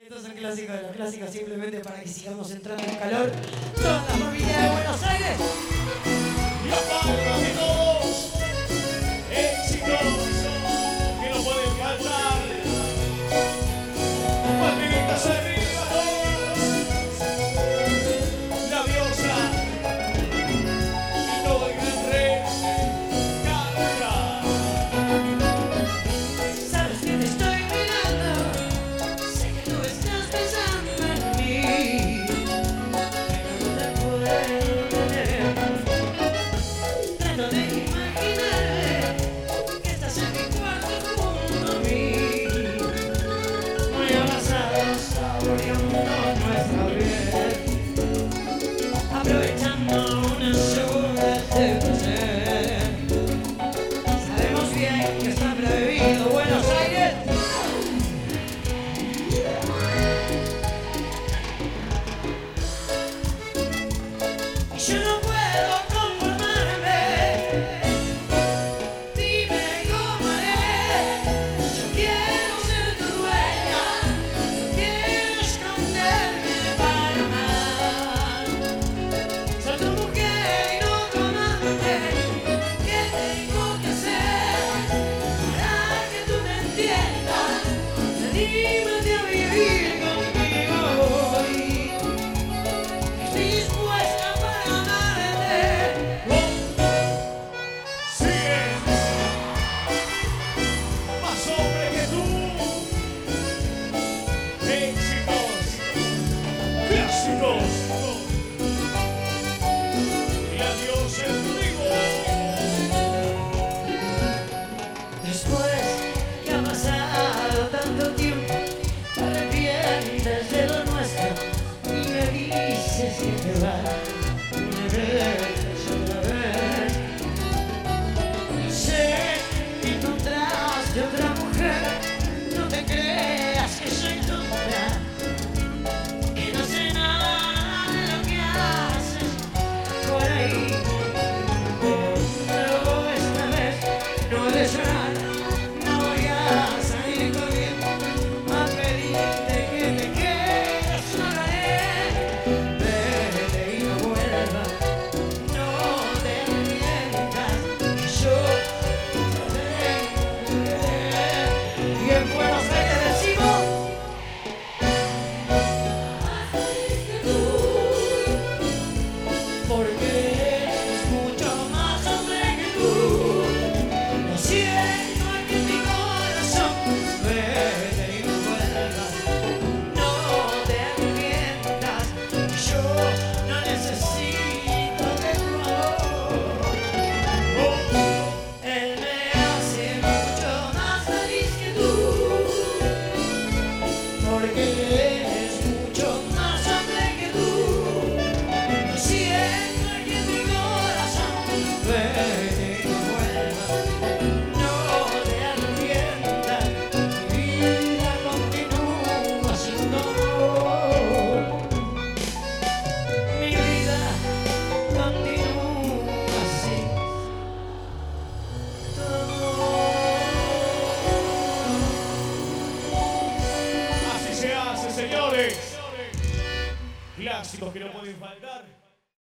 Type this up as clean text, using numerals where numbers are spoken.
Esto es el clásico de los clásicos, simplemente para que sigamos entrando en calor. Toda la familia de Buenos Aires. Y la palma de todos, éxitos que no pueden faltar. Palmeritas arriba todos. La diosa y todo el gran rey canta. Sabes que te estoy mirando, sé que tú estás pensando en mí, pero no te puedo tener. Trato de imaginarme que estás en mi cuarto junto a mí, muy abrazados, saboreando nuestra piel, aprovechando una segunda de placer. Sabemos bien que está prohibido Buenos Aires. Y yo no puedo conformarme. Dime cómo haré. Yo quiero ser tu dueña. No quiero esconderme para amar. Soy tu mujer y no tu amante. ¿Qué tengo que hacer para que tú me entiendas? Anímate a vivir conmigo hoy. Estoy dispuesta para amarte. Sigue, más hombre que tú. Éxitos, clásicos. Y adiós el trigo. Después que ha pasado tanto tiempo, te arrepientes de lo nuestro y me dices que te vas. Me ves otra vez. Y sé que encontraste otra mujer. No te creas que soy tonta, que no sé nada de lo que haces por ahí. Pero esta vez no he de llorar, no voy a salir corriendo a pedirte que te quedes, no lo haré. Vete y no vuelvas, no te arrepientas, que yo te tengo que querer. Y en Buenos Aires decimos: porque eres mucho más hombre que tú. Lo siento aquí en mi corazón. Vete y no vuelvas, no te arrepientas, yo no necesito de tu amor. Él me hace mucho más feliz que tú, porque eres mucho más hombre que tú. Lo siento aquí en mi corazón. Vete y no vuelvas, no te arrepientas, mi vida continúa sin tu amor. Mi vida continúa sin tu amor. Así se hace, señores. Clásicos que no pueden faltar.